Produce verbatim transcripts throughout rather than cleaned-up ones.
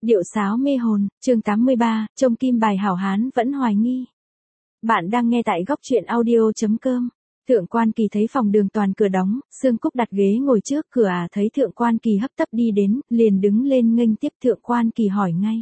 Điệu sáo mê hồn, chương tám mươi ba, trông kim bài hảo hán vẫn hoài nghi. Bạn đang nghe tại góc truyện audio.com. Thượng Quan Kỳ thấy phòng Đường Toàn cửa đóng, Sương Cúc đặt ghế ngồi trước cửa à thấy Thượng Quan Kỳ hấp tấp đi đến, liền đứng lên nghênh tiếp. Thượng Quan Kỳ hỏi ngay.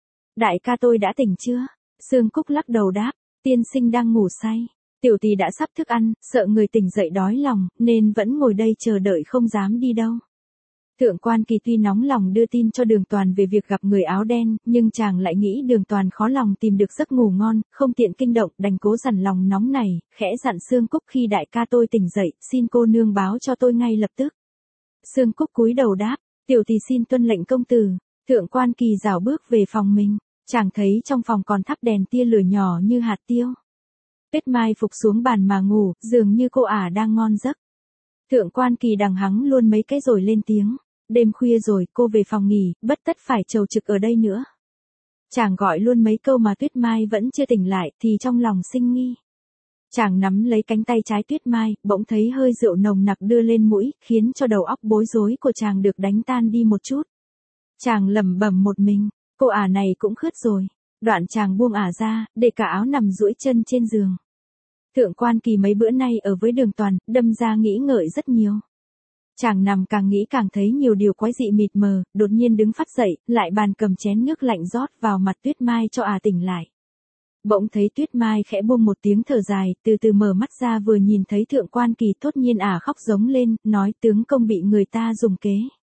Đại ca tôi đã tỉnh chưa? Sương Cúc lắc đầu đáp, tiên sinh đang ngủ say. Tiểu tỷ đã sắp thức ăn, sợ người tỉnh dậy đói lòng, nên vẫn ngồi đây chờ đợi không dám đi đâu. Thượng Quan Kỳ tuy nóng lòng đưa tin cho Đường Toàn về việc gặp người áo đen, nhưng chàng lại nghĩ Đường Toàn khó lòng tìm được giấc ngủ ngon, không tiện kinh động, đành cố dằn lòng nóng này, khẽ dặn Sương Cúc khi đại ca tôi tỉnh dậy, xin cô nương báo cho tôi ngay lập tức. Sương Cúc cúi đầu đáp, tiểu tỷ xin tuân lệnh công tử. Thượng Quan Kỳ rảo bước về phòng mình, chàng thấy trong phòng còn thắp đèn tia lửa nhỏ như hạt tiêu. Tuyết Mai phục xuống bàn mà ngủ, dường như cô ả đang ngon giấc. Thượng Quan Kỳ đằng hắng luôn mấy cái rồi lên tiếng. Đêm khuya rồi, cô về phòng nghỉ, bất tất phải chầu trực ở đây nữa. Chàng gọi luôn mấy câu mà Tuyết Mai vẫn chưa tỉnh lại, thì trong lòng sinh nghi. Chàng nắm lấy cánh tay trái Tuyết Mai, bỗng thấy hơi rượu nồng nặc đưa lên mũi, khiến cho đầu óc bối rối của chàng được đánh tan đi một chút. Chàng lẩm bẩm một mình, cô ả này cũng khướt rồi. Đoạn chàng buông ả ra, để cả áo nằm duỗi chân trên giường. Thượng Quan Kỳ mấy bữa nay ở với Đường Toàn, đâm ra nghĩ ngợi rất nhiều. Chàng nằm càng nghĩ càng thấy nhiều điều quái dị mịt mờ, đột nhiên đứng phát dậy, lại bàn cầm chén nước lạnh rót vào mặt Tuyết Mai cho ả tỉnh lại. Bỗng thấy Tuyết Mai khẽ buông một tiếng thở dài, từ từ mở mắt ra vừa nhìn thấy Thượng Quan Kỳ thốt nhiên ả khóc giống lên, nói tướng công bị người ta dùng kế.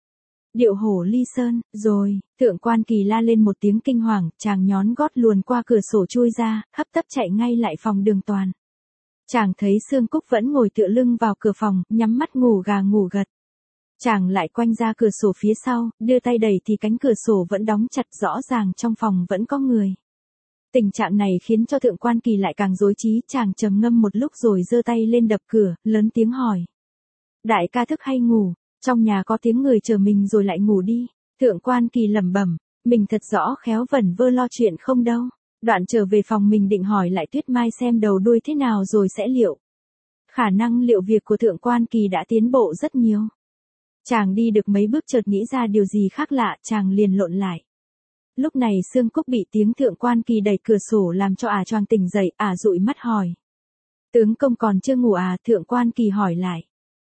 Điệu hổ ly sơn, rồi, Thượng Quan Kỳ la lên một tiếng kinh hoàng, chàng nhón gót luồn qua cửa sổ chui ra, hấp tấp chạy ngay lại phòng Đường Toàn. Chàng thấy Sương Cúc vẫn ngồi tựa lưng vào cửa phòng, nhắm mắt ngủ gà ngủ gật. Chàng lại quanh ra cửa sổ phía sau, đưa tay đẩy thì cánh cửa sổ vẫn đóng chặt, rõ ràng trong phòng vẫn có người. Tình trạng này khiến cho Thượng Quan Kỳ lại càng rối trí, chàng trầm ngâm một lúc rồi giơ tay lên đập cửa, lớn tiếng hỏi. Đại ca thức hay ngủ, trong nhà có tiếng người chờ mình rồi lại ngủ đi. Thượng Quan Kỳ lẩm bẩm, mình thật rõ khéo vẩn vơ lo chuyện không đâu. Đoạn trở về phòng mình định hỏi lại Tuyết Mai xem đầu đuôi thế nào rồi sẽ liệu. Khả năng liệu việc của Thượng Quan Kỳ đã tiến bộ rất nhiều. Chàng đi được mấy bước chợt nghĩ ra điều gì khác lạ, chàng liền lộn lại. Lúc này Sương Cúc bị tiếng Thượng Quan Kỳ đẩy cửa sổ làm cho ả choàng tỉnh dậy, ả dụi mắt hỏi. Tướng công còn chưa ngủ à? Thượng Quan Kỳ hỏi lại.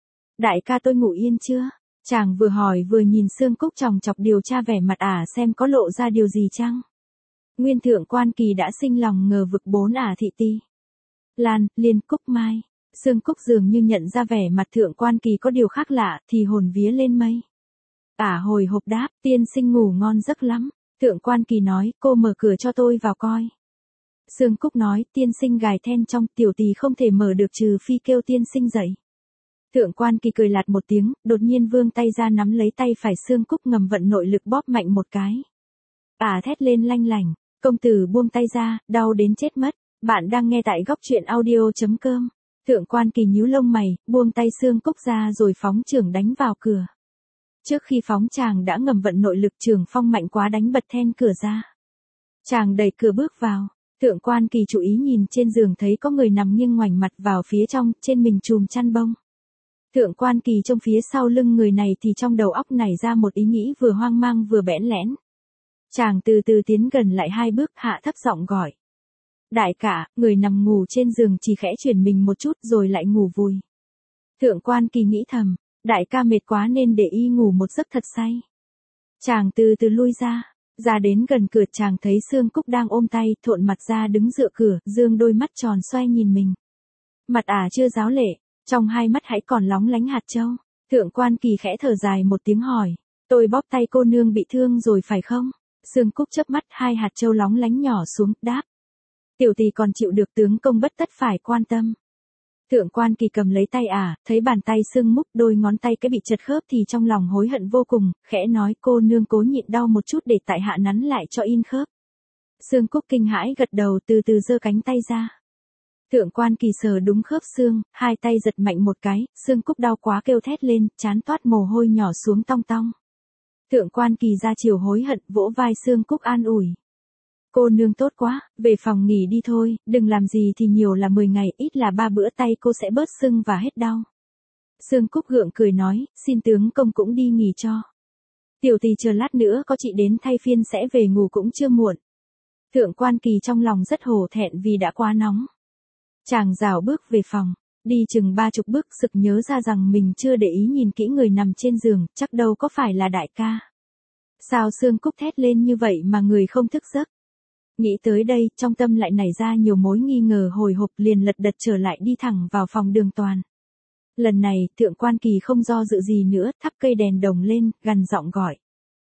Đại ca tôi ngủ yên chưa? Chàng vừa hỏi vừa nhìn Sương Cúc chòng chọc điều tra vẻ mặt ả xem có lộ ra điều gì chăng? Nguyên Thượng Quan Kỳ đã sinh lòng ngờ vực bốn ả thị ti. Lan, Liên, Cúc Mai. Sương Cúc dường như nhận ra vẻ mặt Thượng Quan Kỳ có điều khác lạ, thì hồn vía lên mây. Ả hồi hộp đáp, tiên sinh ngủ ngon giấc lắm. Thượng Quan Kỳ nói, cô mở cửa cho tôi vào coi. Sương Cúc nói, tiên sinh gài then trong, tiểu tỳ không thể mở được trừ phi kêu tiên sinh dậy. Thượng Quan Kỳ cười lạt một tiếng, đột nhiên vươn tay ra nắm lấy tay phải Sương Cúc ngầm vận nội lực bóp mạnh một cái. Ả thét lên lanh lảnh, công tử buông tay ra, đau đến chết mất. Bạn đang nghe tại góc truyện audio.com. Thượng Quan Kỳ nhíu lông mày, buông tay Sương Cúc ra rồi phóng chưởng đánh vào cửa. Trước khi phóng chàng đã ngầm vận nội lực, trường phong mạnh quá đánh bật then cửa ra. Chàng đẩy cửa bước vào. Thượng Quan Kỳ chú ý nhìn trên giường thấy có người nằm nghiêng ngoảnh mặt vào phía trong, trên mình chùm chăn bông. Thượng Quan Kỳ trông phía sau lưng người này thì trong đầu óc nảy ra một ý nghĩ vừa hoang mang vừa bẽn lẽn. Chàng từ từ tiến gần lại hai bước, hạ thấp giọng gọi. Đại ca, người nằm ngủ trên giường chỉ khẽ chuyển mình một chút rồi lại ngủ vùi. Thượng Quan Kỳ nghĩ thầm, đại ca mệt quá nên để y ngủ một giấc thật say. Chàng từ từ lui ra, ra đến gần cửa chàng thấy Sương Cúc đang ôm tay, thộn mặt ra đứng dựa cửa, dương đôi mắt tròn xoay nhìn mình. Mặt ả chưa ráo lệ, trong hai mắt hãy còn lóng lánh hạt châu. Thượng Quan Kỳ khẽ thở dài một tiếng hỏi, tôi bóp tay cô nương bị thương rồi phải không? Sương Cúc chớp mắt, hai hạt châu lóng lánh nhỏ xuống, đáp. Tiểu tỳ còn chịu được, tướng công bất tất phải quan tâm. Thượng Quan Kỳ cầm lấy tay ả, thấy bàn tay sưng múc, đôi ngón tay cái bị chật khớp thì trong lòng hối hận vô cùng, khẽ nói cô nương cố nhịn đau một chút để tại hạ nắn lại cho in khớp. Sương Cúc kinh hãi gật đầu, từ từ giơ cánh tay ra. Thượng Quan Kỳ sờ đúng khớp xương, hai tay giật mạnh một cái, Sương Cúc đau quá kêu thét lên, trán toát mồ hôi nhỏ xuống tong tong. Thượng Quan Kỳ ra chiều hối hận, vỗ vai Sương Cúc an ủi. Cô nương tốt quá, về phòng nghỉ đi thôi, đừng làm gì thì nhiều là mười ngày, ít là ba bữa tay cô sẽ bớt sưng và hết đau. Sương Cúc gượng cười nói, xin tướng công cũng đi nghỉ cho. Tiểu tỷ chờ lát nữa có chị đến thay phiên sẽ về ngủ cũng chưa muộn. Thượng quan Kỳ trong lòng rất hổ thẹn vì đã quá nóng. Chàng rảo bước về phòng, đi chừng ba chục bước sực nhớ ra rằng mình chưa để ý nhìn kỹ người nằm trên giường, chắc đâu có phải là đại ca. Sao Sương Cúc thét lên như vậy mà người không thức giấc? Nghĩ tới đây, trong tâm lại nảy ra nhiều mối nghi ngờ hồi hộp, liền lật đật trở lại đi thẳng vào phòng Đường Toàn. Lần này, Thượng quan Kỳ không do dự gì nữa, thắp cây đèn đồng lên, gằn giọng gọi.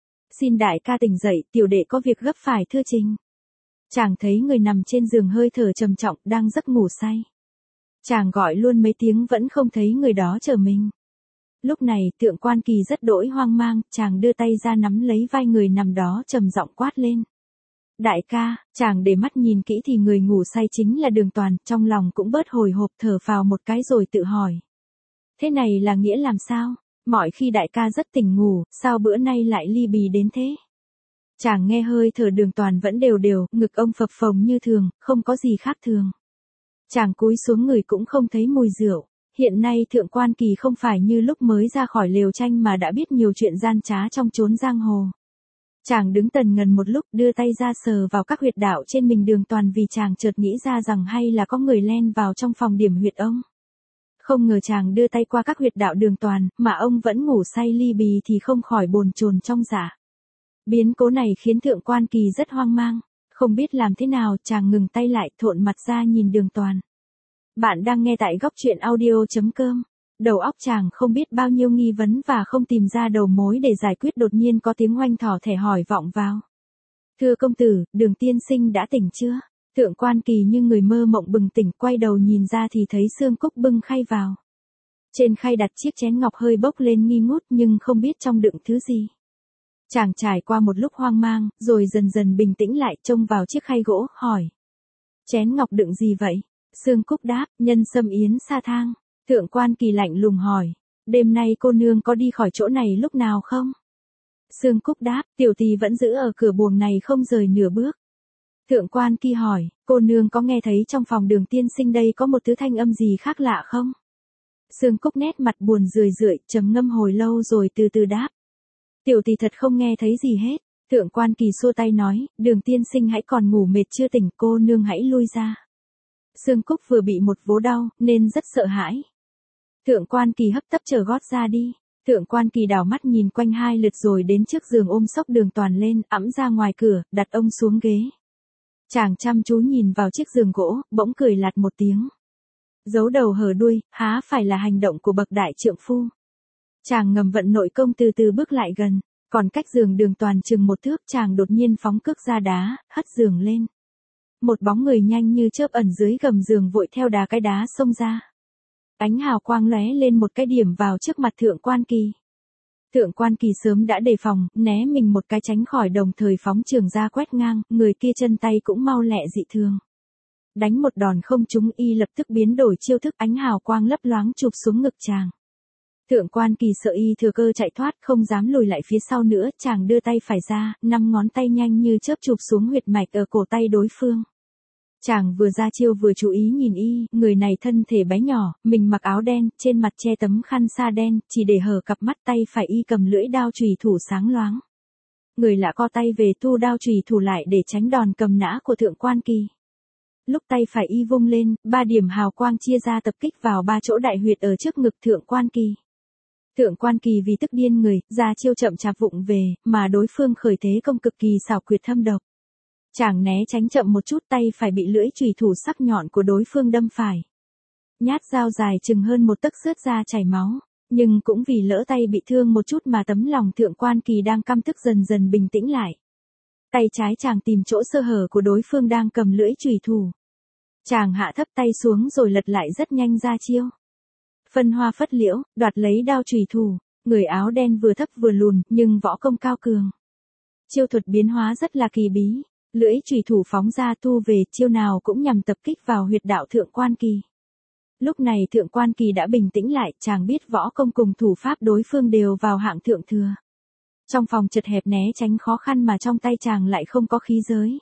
Xin đại ca tỉnh dậy, tiểu đệ có việc gấp phải thưa trình. Chàng thấy người nằm trên giường hơi thở trầm trọng, đang giấc ngủ say. Chàng gọi luôn mấy tiếng vẫn không thấy người đó chờ mình. Lúc này, Thượng quan Kỳ rất đỗi hoang mang, chàng đưa tay ra nắm lấy vai người nằm đó trầm giọng quát lên. Đại ca, chàng để mắt nhìn kỹ thì người ngủ say chính là Đường Toàn, trong lòng cũng bớt hồi hộp, thở phào một cái rồi tự hỏi. Thế này là nghĩa làm sao? Mọi khi đại ca rất tỉnh ngủ, sao bữa nay lại ly bì đến thế? Chàng nghe hơi thở Đường Toàn vẫn đều đều, ngực ông phập phồng như thường, không có gì khác thường. Chàng cúi xuống người cũng không thấy mùi rượu. Hiện nay Thượng quan Kỳ không phải như lúc mới ra khỏi lều tranh mà đã biết nhiều chuyện gian trá trong chốn giang hồ. Chàng đứng tần ngần một lúc, đưa tay ra sờ vào các huyệt đạo trên mình Đường Toàn vì chàng chợt nghĩ ra rằng hay là có người len vào trong phòng điểm huyệt ông. Không ngờ chàng đưa tay qua các huyệt đạo Đường Toàn, mà ông vẫn ngủ say ly bì thì không khỏi bồn chồn trong dạ. Biến cố này khiến Thượng quan Kỳ rất hoang mang, không biết làm thế nào, chàng ngừng tay lại, thộn mặt ra nhìn Đường Toàn. Bạn đang nghe tại góc truyện audio chấm com. Đầu óc chàng không biết bao nhiêu nghi vấn và không tìm ra đầu mối để giải quyết, đột nhiên có tiếng oanh thỏ thẻ hỏi vọng vào. Thưa công tử, Đường tiên sinh đã tỉnh chưa? Thượng quan Kỳ như người mơ mộng bừng tỉnh, quay đầu nhìn ra thì thấy Sương Cúc bưng khay vào. Trên khay đặt chiếc chén ngọc hơi bốc lên nghi ngút nhưng không biết trong đựng thứ gì. Chàng trải qua một lúc hoang mang, rồi dần dần bình tĩnh lại, trông vào chiếc khay gỗ, hỏi. Chén ngọc đựng gì vậy? Sương Cúc đáp, nhân sâm yến sa thang. Thượng quan Kỳ lạnh lùng hỏi, đêm nay cô nương có đi khỏi chỗ này lúc nào không? Sương Cúc đáp, tiểu tỳ vẫn giữ ở cửa buồng này không rời nửa bước. Thượng quan Kỳ hỏi, cô nương có nghe thấy trong phòng Đường tiên sinh đây có một thứ thanh âm gì khác lạ không? Sương Cúc nét mặt buồn rười rượi, trầm ngâm hồi lâu rồi từ từ đáp. Tiểu tỳ thật không nghe thấy gì hết. Thượng quan Kỳ xua tay nói, Đường tiên sinh hãy còn ngủ mệt chưa tỉnh, cô nương hãy lui ra. Sương Cúc vừa bị một vố đau, nên rất sợ hãi. Thượng quan Kỳ hấp tấp trở gót ra đi. Thượng quan Kỳ đảo mắt nhìn quanh hai lượt rồi đến trước giường ôm xốc Đường Toàn lên, ẵm ra ngoài cửa, đặt ông xuống ghế. Chàng chăm chú nhìn vào chiếc giường gỗ, bỗng cười lạt một tiếng. Giấu đầu hở đuôi, há phải là hành động của bậc đại trượng phu. Chàng ngầm vận nội công từ từ bước lại gần, còn cách giường Đường Toàn chừng một thước, chàng đột nhiên phóng cước ra đá, hất giường lên. Một bóng người nhanh như chớp ẩn dưới gầm giường vội theo đá cái đá xông ra. Ánh hào quang lóe lên một cái điểm vào trước mặt Thượng quan Kỳ. Thượng quan Kỳ sớm đã đề phòng, né mình một cái tránh khỏi, đồng thời phóng trường ra quét ngang, người kia chân tay cũng mau lẹ dị thường. Đánh một đòn không trúng, y lập tức biến đổi chiêu thức, ánh hào quang lấp loáng chụp xuống ngực chàng. Thượng quan Kỳ sợ y thừa cơ chạy thoát, không dám lùi lại phía sau nữa, chàng đưa tay phải ra, năm ngón tay nhanh như chớp chụp xuống huyệt mạch ở cổ tay đối phương. Chàng vừa ra chiêu vừa chú ý nhìn y, người này thân thể bé nhỏ, mình mặc áo đen, trên mặt che tấm khăn sa đen, chỉ để hở cặp mắt, tay phải y cầm lưỡi đao chùy thủ sáng loáng. Người lạ co tay về thu đao chùy thủ lại để tránh đòn cầm nã của Thượng quan Kỳ. Lúc tay phải y vung lên, ba điểm hào quang chia ra tập kích vào ba chỗ đại huyệt ở trước ngực Thượng quan Kỳ. Thượng quan Kỳ vì tức điên người, ra chiêu chậm chạp vụng về, mà đối phương khởi thế công cực kỳ xảo quyệt thâm độc. Chàng né tránh chậm một chút, tay phải bị lưỡi chùy thủ sắc nhọn của đối phương đâm phải. Nhát dao dài chừng hơn một tấc xước ra chảy máu, nhưng cũng vì lỡ tay bị thương một chút mà tấm lòng Thượng quan Kỳ đang căm tức dần dần bình tĩnh lại. Tay trái chàng tìm chỗ sơ hở của đối phương đang cầm lưỡi chùy thủ. Chàng hạ thấp tay xuống rồi lật lại rất nhanh ra chiêu. Phân hoa phất liễu, đoạt lấy đao chùy thủ, người áo đen vừa thấp vừa lùn, nhưng võ công cao cường. Chiêu thuật biến hóa rất là kỳ bí, lưỡi chùy thủ phóng ra thu về, chiêu nào cũng nhằm tập kích vào huyệt đạo Thượng quan Kỳ. Lúc này Thượng quan Kỳ đã bình tĩnh lại, chàng biết võ công cùng thủ pháp đối phương đều vào hạng thượng thừa. Trong phòng chật hẹp né tránh khó khăn mà trong tay chàng lại không có khí giới.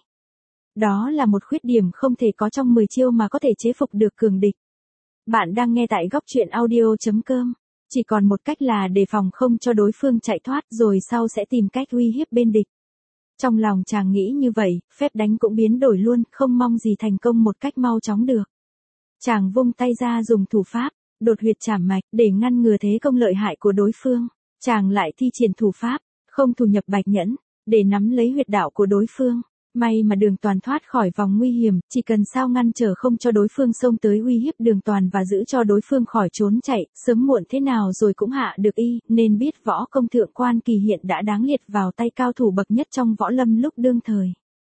Đó là một khuyết điểm không thể có trong mười chiêu mà có thể chế phục được cường địch. Bạn đang nghe tại góc truyện audio chấm com. Chỉ còn một cách là đề phòng không cho đối phương chạy thoát rồi sau sẽ tìm cách uy hiếp bên địch. Trong lòng chàng nghĩ như vậy, phép đánh cũng biến đổi luôn, không mong gì thành công một cách mau chóng được. Chàng vung tay ra dùng thủ pháp, đột huyệt trảm mạch, để ngăn ngừa thế công lợi hại của đối phương. Chàng lại thi triển thủ pháp, không thủ nhập bạch nhẫn, để nắm lấy huyệt đạo của đối phương. May mà Đường Toàn thoát khỏi vòng nguy hiểm, chỉ cần sao ngăn trở không cho đối phương xông tới uy hiếp Đường Toàn và giữ cho đối phương khỏi trốn chạy, sớm muộn thế nào rồi cũng hạ được y, nên biết võ công Thượng Quan Kỳ hiện đã đáng liệt vào tay cao thủ bậc nhất trong võ lâm lúc đương thời.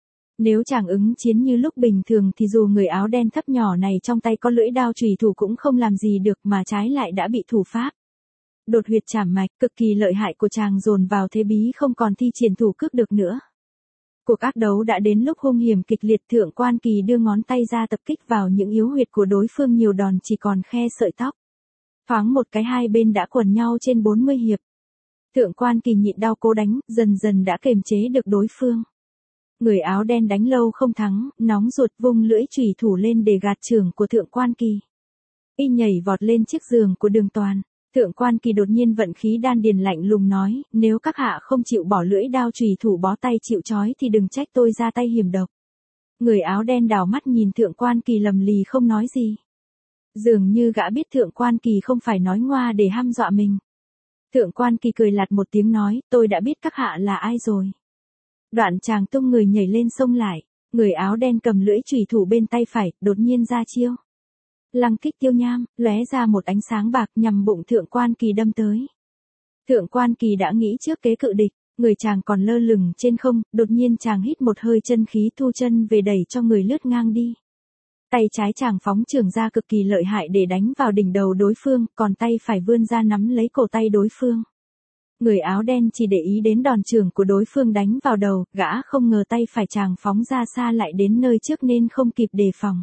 Nếu chàng ứng chiến như lúc bình thường thì dù người áo đen thấp nhỏ này trong tay có lưỡi đao chùy thủ cũng không làm gì được mà trái lại đã bị thủ pháp đột huyệt trảm mạch cực kỳ lợi hại của chàng dồn vào thế bí không còn thi triển thủ cước được nữa. Cuộc ác đấu đã đến lúc hung hiểm kịch liệt. Thượng Quan Kỳ đưa ngón tay ra tập kích vào những yếu huyệt của đối phương, nhiều đòn chỉ còn khe sợi tóc. Thoáng một cái hai bên đã quần nhau trên bốn mươi hiệp. Thượng Quan Kỳ nhịn đau cố đánh, dần dần đã kềm chế được đối phương. Người áo đen đánh lâu không thắng, nóng ruột vung lưỡi chùy thủ lên để gạt chưởng của Thượng Quan Kỳ. Y nhảy vọt lên chiếc giường của Đường Toàn. Thượng Quan Kỳ đột nhiên vận khí đan điền lạnh lùng nói, nếu các hạ không chịu bỏ lưỡi đao chùy thủ bó tay chịu trói thì đừng trách tôi ra tay hiểm độc. Người áo đen đảo mắt nhìn Thượng Quan Kỳ lầm lì không nói gì. Dường như gã biết Thượng Quan Kỳ không phải nói ngoa để hăm dọa mình. Thượng Quan Kỳ cười lạt một tiếng nói, tôi đã biết các hạ là ai rồi. Đoạn chàng tung người nhảy lên xông lại, người áo đen cầm lưỡi chùy thủ bên tay phải, đột nhiên ra chiêu. Lăng kích tiêu nham, lóe ra một ánh sáng bạc nhằm bụng Thượng Quan Kỳ đâm tới. Thượng Quan Kỳ đã nghĩ trước kế cự địch, người chàng còn lơ lửng trên không, đột nhiên chàng hít một hơi chân khí thu chân về đẩy cho người lướt ngang đi. Tay trái chàng phóng chưởng ra cực kỳ lợi hại để đánh vào đỉnh đầu đối phương, còn tay phải vươn ra nắm lấy cổ tay đối phương. Người áo đen chỉ để ý đến đòn chưởng của đối phương đánh vào đầu, gã không ngờ tay phải chàng phóng ra xa lại đến nơi trước nên không kịp đề phòng.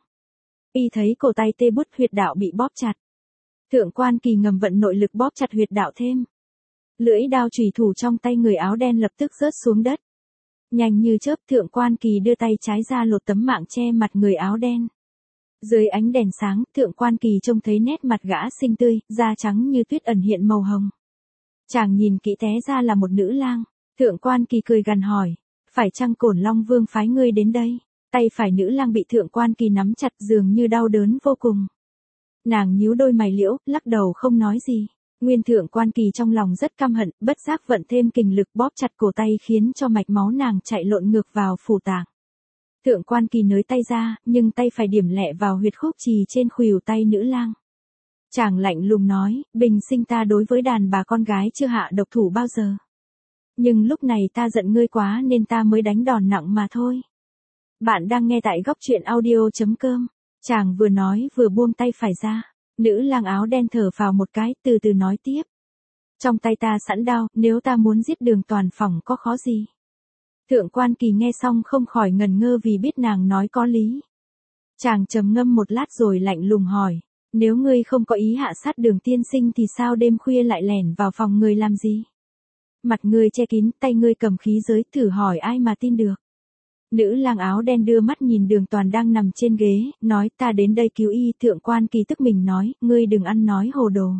Y thấy cổ tay tê bút, huyệt đạo bị bóp chặt. Thượng Quan Kỳ ngầm vận nội lực bóp chặt huyệt đạo thêm. Lưỡi đao chùy thủ trong tay người áo đen lập tức rớt xuống đất. Nhanh như chớp, Thượng Quan Kỳ đưa tay trái ra lột tấm mạng che mặt người áo đen. Dưới ánh đèn sáng, Thượng Quan Kỳ trông thấy nét mặt gã xinh tươi, da trắng như tuyết ẩn hiện màu hồng. Chàng nhìn kỹ té ra là một nữ lang. Thượng Quan Kỳ cười gằn hỏi, phải chăng Cổn Long Vương phái ngươi đến đây? Tay phải nữ lang bị Thượng Quan Kỳ nắm chặt dường như đau đớn vô cùng. Nàng nhíu đôi mày liễu, lắc đầu không nói gì. Nguyên Thượng Quan Kỳ trong lòng rất căm hận, bất giác vận thêm kình lực bóp chặt cổ tay khiến cho mạch máu nàng chạy lộn ngược vào phủ tạng. Thượng Quan Kỳ nới tay ra, nhưng tay phải điểm lẹ vào huyệt khúc trì trên khuỷu tay nữ lang. Chàng lạnh lùng nói, bình sinh ta đối với đàn bà con gái chưa hạ độc thủ bao giờ. Nhưng lúc này ta giận ngươi quá nên ta mới đánh đòn nặng mà thôi. Bạn đang nghe tại góc truyện audio chấm com. Chàng vừa nói vừa buông tay phải ra. Nữ lang áo đen thở phào một cái, từ từ nói tiếp. Trong tay ta sẵn đao, nếu ta muốn giết Đường Toàn phòng có khó gì. Thượng Quan Kỳ nghe xong không khỏi ngần ngơ vì biết nàng nói có lý. Chàng trầm ngâm một lát rồi lạnh lùng hỏi. Nếu ngươi không có ý hạ sát Đường tiên sinh thì sao đêm khuya lại lẻn vào phòng ngươi làm gì? Mặt ngươi che kín, tay ngươi cầm khí giới, thử hỏi ai mà tin được. Nữ lang áo đen đưa mắt nhìn Đường Toàn đang nằm trên ghế, nói ta đến đây cứu y. Thượng Quan Kỳ tức mình nói, ngươi đừng ăn nói hồ đồ.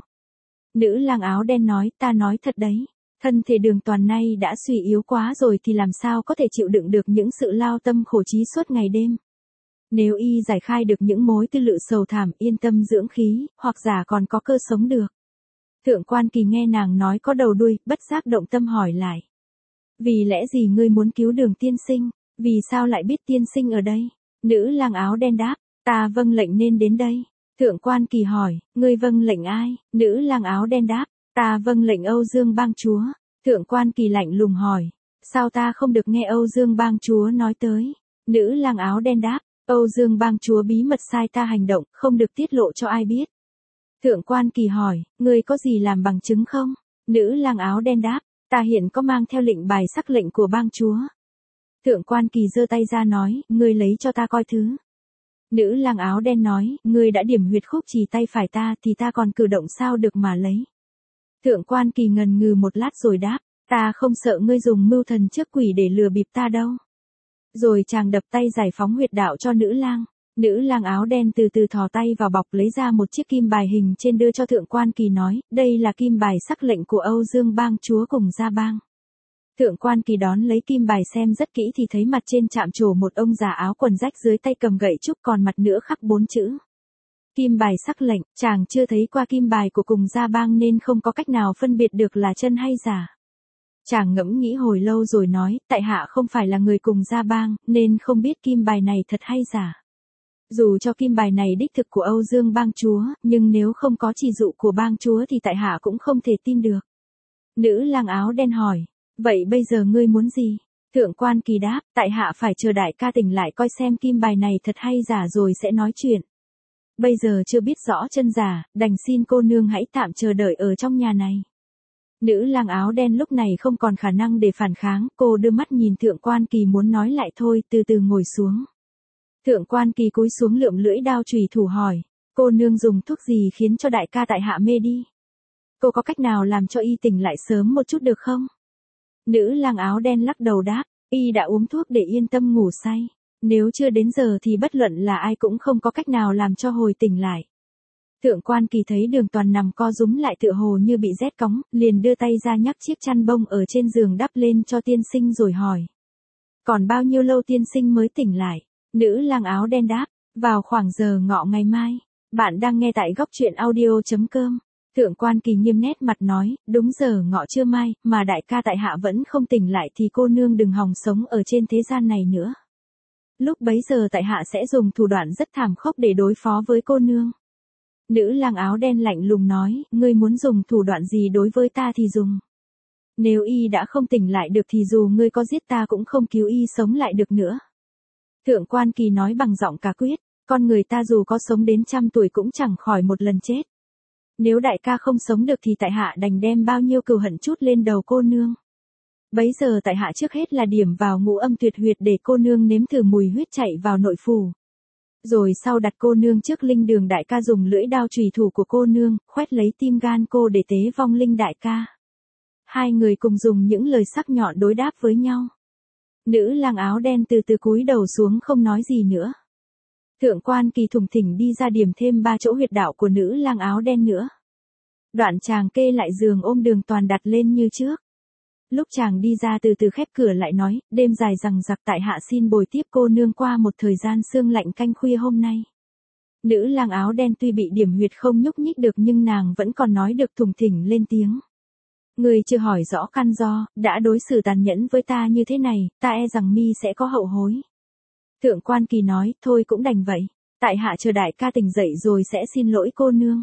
Nữ lang áo đen nói, ta nói thật đấy. Thân thể Đường Toàn nay đã suy yếu quá rồi thì làm sao có thể chịu đựng được những sự lao tâm khổ trí suốt ngày đêm. Nếu y giải khai được những mối tư lự sầu thảm, yên tâm dưỡng khí, hoặc giả còn có cơ sống được. Thượng Quan Kỳ nghe nàng nói có đầu đuôi, bất giác động tâm hỏi lại. Vì lẽ gì ngươi muốn cứu Đường tiên sinh? Vì sao lại biết tiên sinh ở đây? Nữ lang áo đen đáp, ta vâng lệnh nên đến đây. Thượng Quan Kỳ hỏi, ngươi vâng lệnh ai? Nữ lang áo đen đáp, ta vâng lệnh Âu Dương Bang Chúa. Thượng Quan Kỳ lạnh lùng hỏi, sao ta không được nghe Âu Dương Bang Chúa nói tới? Nữ lang áo đen đáp, Âu Dương Bang Chúa bí mật sai ta hành động, không được tiết lộ cho ai biết. Thượng Quan Kỳ hỏi, ngươi có gì làm bằng chứng không? Nữ lang áo đen đáp, ta hiện có mang theo lệnh bài sắc lệnh của Bang Chúa. Thượng Quan Kỳ giơ tay ra nói, ngươi lấy cho ta coi thứ. Nữ lang áo đen nói, ngươi đã điểm huyệt khúc trì tay phải ta thì ta còn cử động sao được mà lấy. Thượng Quan Kỳ ngần ngừ một lát rồi đáp, ta không sợ ngươi dùng mưu thần trước quỷ để lừa bịp ta đâu. Rồi chàng đập tay giải phóng huyệt đạo cho nữ lang. Nữ lang áo đen từ từ thò tay vào bọc lấy ra một chiếc kim bài hình trên đưa cho Thượng Quan Kỳ nói, đây là kim bài sắc lệnh của Âu Dương bang chúa cùng Gia bang. Thượng Quan Kỳ đón lấy kim bài xem rất kỹ thì thấy mặt trên chạm trổ một ông già áo quần rách dưới tay cầm gậy trúc, còn mặt nữa khắc bốn chữ. Kim bài sắc lệnh, chàng chưa thấy qua kim bài của cùng Gia bang nên không có cách nào phân biệt được là chân hay giả. Chàng ngẫm nghĩ hồi lâu rồi nói, tại hạ không phải là người cùng Gia bang, nên không biết kim bài này thật hay giả. Dù cho kim bài này đích thực của Âu Dương bang chúa, nhưng nếu không có chỉ dụ của bang chúa thì tại hạ cũng không thể tin được. Nữ lang áo đen hỏi, vậy bây giờ ngươi muốn gì? Thượng Quan Kỳ đáp, tại hạ phải chờ đại ca tỉnh lại coi xem kim bài này thật hay giả rồi sẽ nói chuyện. Bây giờ chưa biết rõ chân giả, đành xin cô nương hãy tạm chờ đợi ở trong nhà này. Nữ lang áo đen lúc này không còn khả năng để phản kháng, cô đưa mắt nhìn Thượng Quan Kỳ muốn nói lại thôi, từ từ ngồi xuống. Thượng Quan Kỳ cúi xuống lượm lưỡi đao chùy thủ hỏi, cô nương dùng thuốc gì khiến cho đại ca tại hạ mê đi? Cô có cách nào làm cho y tỉnh lại sớm một chút được không? Nữ lang áo đen lắc đầu đáp, y đã uống thuốc để yên tâm ngủ say. Nếu chưa đến giờ thì bất luận là ai cũng không có cách nào làm cho hồi tỉnh lại. Thượng Quan Kỳ thấy Đường Toàn nằm co rúm lại tựa hồ như bị rét cóng, liền đưa tay ra nhắc chiếc chăn bông ở trên giường đắp lên cho tiên sinh rồi hỏi. Còn bao nhiêu lâu tiên sinh mới tỉnh lại? Nữ lang áo đen đáp, vào khoảng giờ ngọ ngày mai. Bạn đang nghe tại góc truyện audio chấm com. Thượng Quan Kỳ nghiêm nét mặt nói, đúng giờ ngọ trưa mai, mà đại ca tại hạ vẫn không tỉnh lại thì cô nương đừng hòng sống ở trên thế gian này nữa. Lúc bấy giờ tại hạ sẽ dùng thủ đoạn rất thảm khốc để đối phó với cô nương. Nữ lang áo đen lạnh lùng nói, ngươi muốn dùng thủ đoạn gì đối với ta thì dùng. Nếu y đã không tỉnh lại được thì dù ngươi có giết ta cũng không cứu y sống lại được nữa. Thượng Quan Kỳ nói bằng giọng cả quyết, con người ta dù có sống đến trăm tuổi cũng chẳng khỏi một lần chết. Nếu đại ca không sống được thì tại hạ đành đem bao nhiêu cừu hận chút lên đầu cô nương. Bấy giờ tại hạ trước hết là điểm vào ngũ âm tuyệt huyệt để cô nương nếm thử mùi huyết chạy vào nội phủ. Rồi sau đặt cô nương trước linh đường đại ca dùng lưỡi đao chùy thủ của cô nương, khoét lấy tim gan cô để tế vong linh đại ca. Hai người cùng dùng những lời sắc nhọn đối đáp với nhau. Nữ lang áo đen từ từ cúi đầu xuống không nói gì nữa. Thượng Quan Kỳ thủng thỉnh đi ra điểm thêm ba chỗ huyệt đạo của nữ lang áo đen nữa. Đoạn chàng kê lại giường ôm Đường Toàn đặt lên như trước. Lúc chàng đi ra từ từ khép cửa lại nói, đêm dài rằng giặc tại hạ xin bồi tiếp cô nương qua một thời gian sương lạnh canh khuya hôm nay. Nữ lang áo đen tuy bị điểm huyệt không nhúc nhích được nhưng nàng vẫn còn nói được thủng thỉnh lên tiếng. Người chưa hỏi rõ căn do, đã đối xử tàn nhẫn với ta như thế này, ta e rằng mi sẽ có hậu hối. Thượng Quan Kỳ nói, thôi cũng đành vậy, tại hạ chờ đại ca tỉnh dậy rồi sẽ xin lỗi cô nương.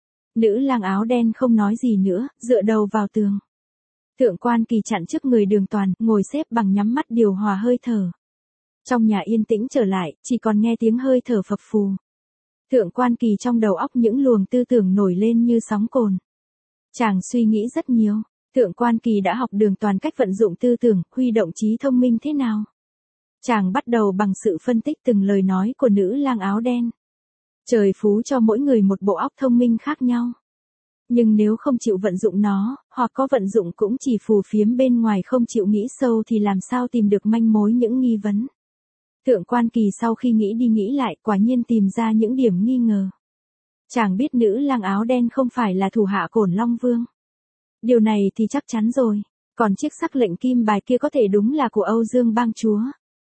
Nữ lang áo đen không nói gì nữa, dựa đầu vào tường. Thượng Quan Kỳ chặn trước người Đường Toàn, ngồi xếp bằng nhắm mắt điều hòa hơi thở. Trong nhà yên tĩnh trở lại, chỉ còn nghe tiếng hơi thở phập phù. Thượng Quan Kỳ trong đầu óc những luồng tư tưởng nổi lên như sóng cồn. Chàng suy nghĩ rất nhiều, Thượng Quan Kỳ đã học Đường Toàn cách vận dụng tư tưởng, huy động trí thông minh thế nào. Chàng bắt đầu bằng sự phân tích từng lời nói của nữ lang áo đen. Trời phú cho mỗi người một bộ óc thông minh khác nhau. Nhưng nếu không chịu vận dụng nó, hoặc có vận dụng cũng chỉ phù phiếm bên ngoài không chịu nghĩ sâu thì làm sao tìm được manh mối những nghi vấn. Thượng Quan Kỳ sau khi nghĩ đi nghĩ lại quả nhiên tìm ra những điểm nghi ngờ. Chàng biết nữ lang áo đen không phải là thủ hạ Cổn Long Vương. Điều này thì chắc chắn rồi, còn chiếc sắc lệnh kim bài kia có thể đúng là của Âu Dương bang chúa.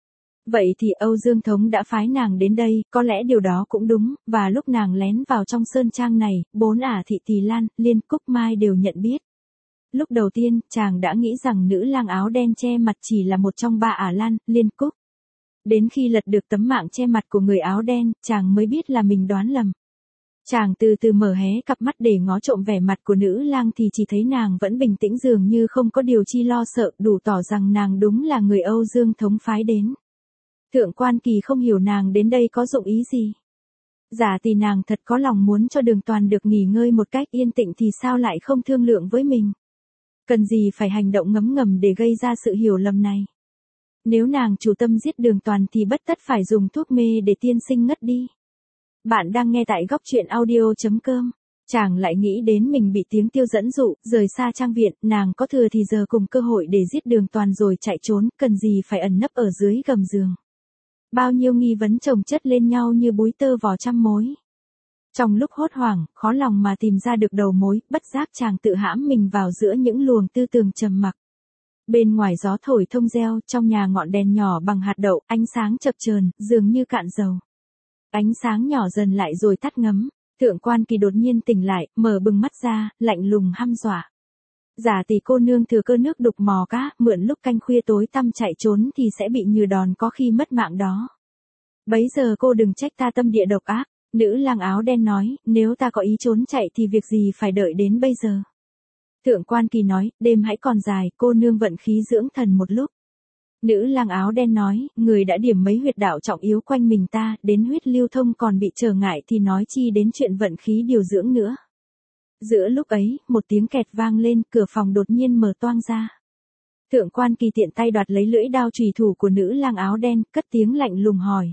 Vậy thì Âu Dương Thống đã phái nàng đến đây, có lẽ điều đó cũng đúng, và lúc nàng lén vào trong sơn trang này, bốn ả thị Tỳ Lan, Liên Cúc Mai đều nhận biết. Lúc đầu tiên, chàng đã nghĩ rằng nữ lang áo đen che mặt chỉ là một trong ba ả Lan, Liên Cúc. Đến khi lật được tấm mạng che mặt của người áo đen, chàng mới biết là mình đoán lầm. Chàng từ từ mở hé cặp mắt để ngó trộm vẻ mặt của nữ lang thì chỉ thấy nàng vẫn bình tĩnh dường như không có điều chi lo sợ, đủ tỏ rằng nàng đúng là người Âu Dương Thống phái đến. Thượng Quan Kỳ không hiểu nàng đến đây có dụng ý gì. Giả thì nàng thật có lòng muốn cho Đường Toàn được nghỉ ngơi một cách yên tĩnh thì sao lại không thương lượng với mình. Cần gì phải hành động ngấm ngầm để gây ra sự hiểu lầm này. Nếu nàng chủ tâm giết Đường Toàn thì bất tất phải dùng thuốc mê để tiên sinh ngất đi. Bạn đang nghe tại góc truyện audio chấm com. Chàng lại nghĩ đến mình bị tiếng tiêu dẫn dụ, rời xa trang viện, nàng có thừa thì giờ cùng cơ hội để giết Đường Toàn rồi chạy trốn, cần gì phải ẩn nấp ở dưới gầm giường. Bao nhiêu nghi vấn chồng chất lên nhau như búi tơ vò trăm mối. Trong lúc hốt hoảng, khó lòng mà tìm ra được đầu mối, bất giác chàng tự hãm mình vào giữa những luồng tư tưởng trầm mặc. Bên ngoài gió thổi thông reo, trong nhà ngọn đèn nhỏ bằng hạt đậu, ánh sáng chập chờn, dường như cạn dầu. Ánh sáng nhỏ dần lại rồi tắt ngấm. Thượng Quan Kỳ đột nhiên tỉnh lại, mở bừng mắt ra, lạnh lùng hăm dọa. Giả tỷ cô nương thừa cơ nước đục mò cá, mượn lúc canh khuya tối tăm chạy trốn thì sẽ bị như đòn có khi mất mạng đó. Bấy giờ cô đừng trách ta tâm địa độc ác. Nữ lang áo đen nói, nếu ta có ý trốn chạy thì việc gì phải đợi đến bây giờ. Thượng Quan Kỳ nói, đêm hãy còn dài, cô nương vận khí dưỡng thần một lúc. Nữ lang áo đen nói, người đã điểm mấy huyệt đạo trọng yếu quanh mình ta, đến huyết lưu thông còn bị trở ngại thì nói chi đến chuyện vận khí điều dưỡng nữa. Giữa lúc ấy, một tiếng kẹt vang lên, cửa phòng đột nhiên mở toang ra. Thượng Quan Kỳ tiện tay đoạt lấy lưỡi đao chùy thủ của nữ lang áo đen, cất tiếng lạnh lùng hỏi.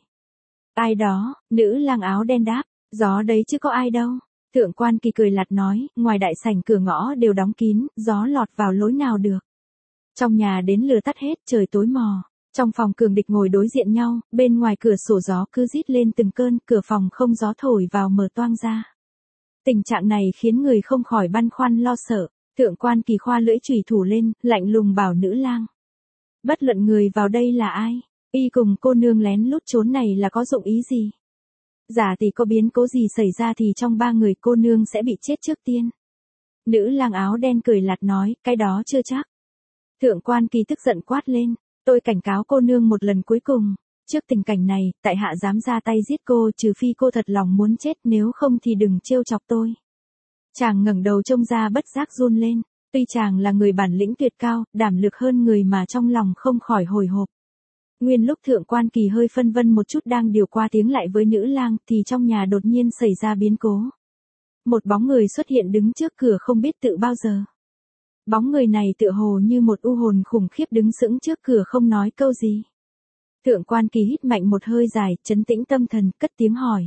Ai đó? Nữ lang áo đen đáp, gió đấy chứ có ai đâu. Thượng Quan Kỳ cười lạt nói, ngoài đại sảnh cửa ngõ đều đóng kín, gió lọt vào lối nào được. Trong nhà đến lửa tắt hết, trời tối mò. Trong phòng cường địch ngồi đối diện nhau, bên ngoài cửa sổ gió cứ rít lên từng cơn, cửa phòng không gió thổi vào mở toang ra. Tình trạng này khiến người không khỏi băn khoăn lo sợ. Thượng Quan Kỳ khoa lưỡi chùy thủ lên, lạnh lùng bảo nữ lang. Bất luận người vào đây là ai, y cùng cô nương lén lút trốn này là có dụng ý gì? Giả tỷ có biến cố gì xảy ra thì trong ba người cô nương sẽ bị chết trước tiên. Nữ lang áo đen cười lạt nói, cái đó chưa chắc. Thượng Quan Kỳ tức giận quát lên, tôi cảnh cáo cô nương một lần cuối cùng. Trước tình cảnh này, tại hạ dám ra tay giết cô trừ phi cô thật lòng muốn chết, nếu không thì đừng trêu chọc tôi. Chàng ngẩng đầu trông ra bất giác run lên, tuy chàng là người bản lĩnh tuyệt cao, đảm lược hơn người mà trong lòng không khỏi hồi hộp. Nguyên lúc Thượng Quan Kỳ hơi phân vân một chút đang điều qua tiếng lại với nữ lang thì trong nhà đột nhiên xảy ra biến cố. Một bóng người xuất hiện đứng trước cửa không biết tự bao giờ. Bóng người này tựa hồ như một u hồn khủng khiếp đứng sững trước cửa không nói câu gì. Thượng Quan Kỳ hít mạnh một hơi dài, trấn tĩnh tâm thần, cất tiếng hỏi.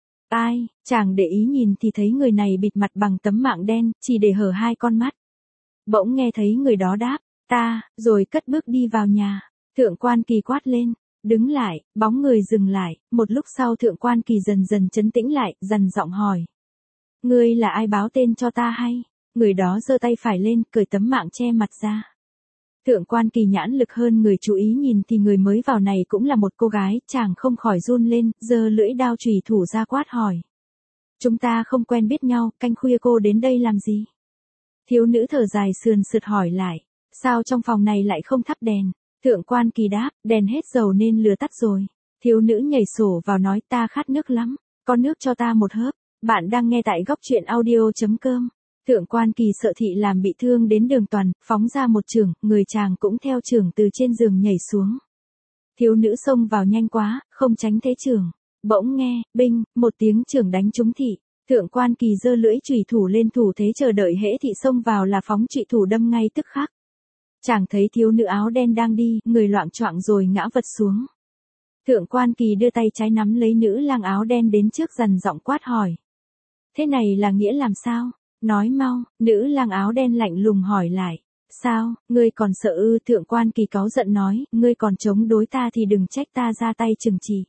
Ai? Chàng để ý nhìn thì thấy người này bịt mặt bằng tấm mạng đen, chỉ để hở hai con mắt. Bỗng nghe thấy người đó đáp, ta, rồi cất bước đi vào nhà. Thượng Quan Kỳ quát lên, đứng lại, bóng người dừng lại, một lúc sau Thượng Quan Kỳ dần dần trấn tĩnh lại, dằn giọng hỏi. Ngươi là ai, báo tên cho ta hay? Người đó giơ tay phải lên, cởi tấm mạng che mặt ra. Thượng Quan Kỳ nhãn lực hơn người chú ý nhìn thì người mới vào này cũng là một cô gái, chàng không khỏi run lên, giơ lưỡi đao chùy thủ ra quát hỏi. Chúng ta không quen biết nhau, canh khuya cô đến đây làm gì? Thiếu nữ thở dài sườn sượt hỏi lại, sao trong phòng này lại không thắp đèn? Thượng Quan Kỳ đáp, đèn hết dầu nên lửa tắt rồi. Thiếu nữ nhảy sổ vào nói, ta khát nước lắm, có nước cho ta một hớp. Bạn đang nghe tại góc truyện audio chấm com. Thượng Quan Kỳ sợ thị làm bị thương đến Đường Toàn, phóng ra một chưởng, người chàng cũng theo chưởng từ trên giường nhảy xuống. Thiếu nữ xông vào nhanh quá, không tránh thế chưởng. Bỗng nghe, binh, một tiếng chưởng đánh trúng thị. Thượng Quan Kỳ giơ lưỡi chùy thủ lên thủ thế chờ đợi hễ thị xông vào là phóng chùy thủ đâm ngay tức khắc. Chàng thấy thiếu nữ áo đen đang đi, người loạng choạng rồi ngã vật xuống. Thượng Quan Kỳ đưa tay trái nắm lấy nữ lang áo đen đến trước dằn giọng quát hỏi. Thế này là nghĩa làm sao? Nói mau, nữ lang áo đen lạnh lùng hỏi lại. Sao, ngươi còn sợ ư? Thượng Quan Kỳ cáu giận nói, ngươi còn chống đối ta thì đừng trách ta ra tay trừng trị.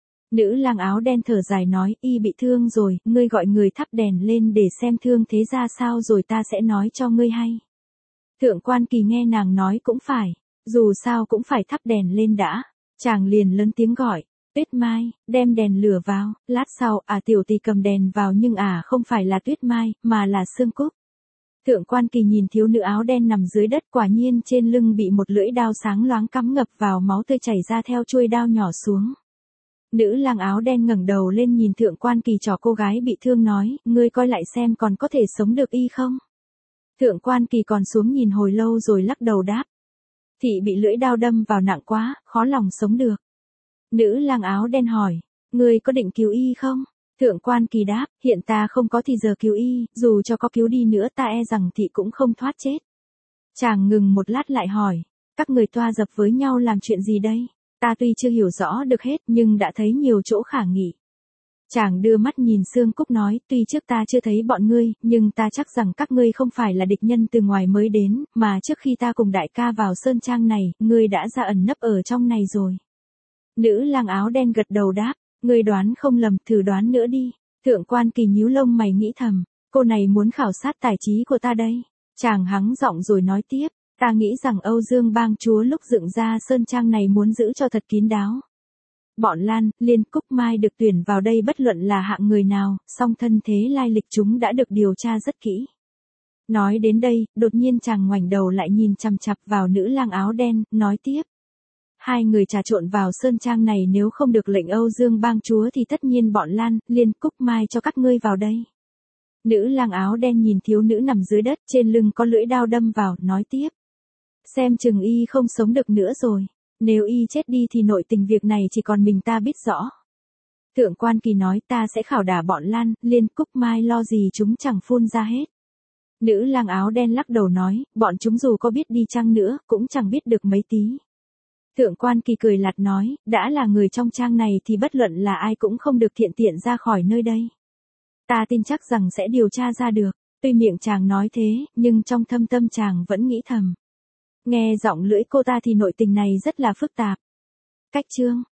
Nữ lang áo đen thở dài nói, y bị thương rồi, ngươi gọi người thắp đèn lên để xem thương thế ra sao rồi ta sẽ nói cho ngươi hay. Thượng Quan Kỳ nghe nàng nói cũng phải, dù sao cũng phải thắp đèn lên đã. Chàng liền lớn tiếng gọi, Tuyết Mai, đem đèn lửa vào. Lát sau, à tiểu tỷ cầm đèn vào nhưng à không phải là Tuyết Mai, mà là Sương Cúc. Thượng Quan Kỳ nhìn thiếu nữ áo đen nằm dưới đất, quả nhiên trên lưng bị một lưỡi đao sáng loáng cắm ngập vào, máu tươi chảy ra theo chuôi đao nhỏ xuống. Nữ lang áo đen ngẩng đầu lên nhìn Thượng Quan Kỳ trò cô gái bị thương nói, ngươi coi lại xem còn có thể sống được y không? Thượng Quan Kỳ còn xuống nhìn hồi lâu rồi lắc đầu đáp. Thị bị lưỡi đao đâm vào nặng quá, khó lòng sống được. Nữ lang áo đen hỏi, ngươi có định cứu y không? Thượng Quan Kỳ đáp, hiện ta không có thì giờ cứu y, dù cho có cứu đi nữa ta e rằng thị cũng không thoát chết. Chàng ngừng một lát lại hỏi, các người toa dập với nhau làm chuyện gì đây? Ta tuy chưa hiểu rõ được hết nhưng đã thấy nhiều chỗ khả nghị. Chàng đưa mắt nhìn Sương Cúc nói, tuy trước ta chưa thấy bọn ngươi, nhưng ta chắc rằng các ngươi không phải là địch nhân từ ngoài mới đến, mà trước khi ta cùng đại ca vào sơn trang này, ngươi đã ra ẩn nấp ở trong này rồi. Nữ lang áo đen gật đầu đáp, ngươi đoán không lầm, thử đoán nữa đi. Thượng quan Kỳ nhíu lông mày nghĩ thầm, cô này muốn khảo sát tài trí của ta đây. Chàng hắng giọng rồi nói tiếp, ta nghĩ rằng Âu Dương bang chúa lúc dựng ra sơn trang này muốn giữ cho thật kín đáo. Bọn Lan, Liên, Cúc Mai được tuyển vào đây bất luận là hạng người nào, song thân thế lai lịch chúng đã được điều tra rất kỹ. Nói đến đây, đột nhiên chàng ngoảnh đầu lại nhìn chằm chằm vào nữ lang áo đen, nói tiếp. Hai người trà trộn vào sơn trang này nếu không được lệnh Âu Dương bang chúa thì tất nhiên bọn Lan, Liên, Cúc Mai cho các ngươi vào đây. Nữ lang áo đen nhìn thiếu nữ nằm dưới đất, trên lưng có lưỡi đao đâm vào, nói tiếp. Xem chừng y không sống được nữa rồi. Nếu y chết đi thì nội tình việc này chỉ còn mình ta biết rõ. Thượng quan Kỳ nói, ta sẽ khảo đả bọn Lan, Liên, Cúc Mai, lo gì chúng chẳng phun ra hết. Nữ lang áo đen lắc đầu nói, bọn chúng dù có biết đi chăng nữa, cũng chẳng biết được mấy tí. Thượng quan Kỳ cười lạt nói, đã là người trong trang này thì bất luận là ai cũng không được thiện tiện ra khỏi nơi đây. Ta tin chắc rằng sẽ điều tra ra được. Tuy miệng chàng nói thế, nhưng trong thâm tâm chàng vẫn nghĩ thầm. Nghe giọng lưỡi cô ta thì nội tình này rất là phức tạp. Cách chương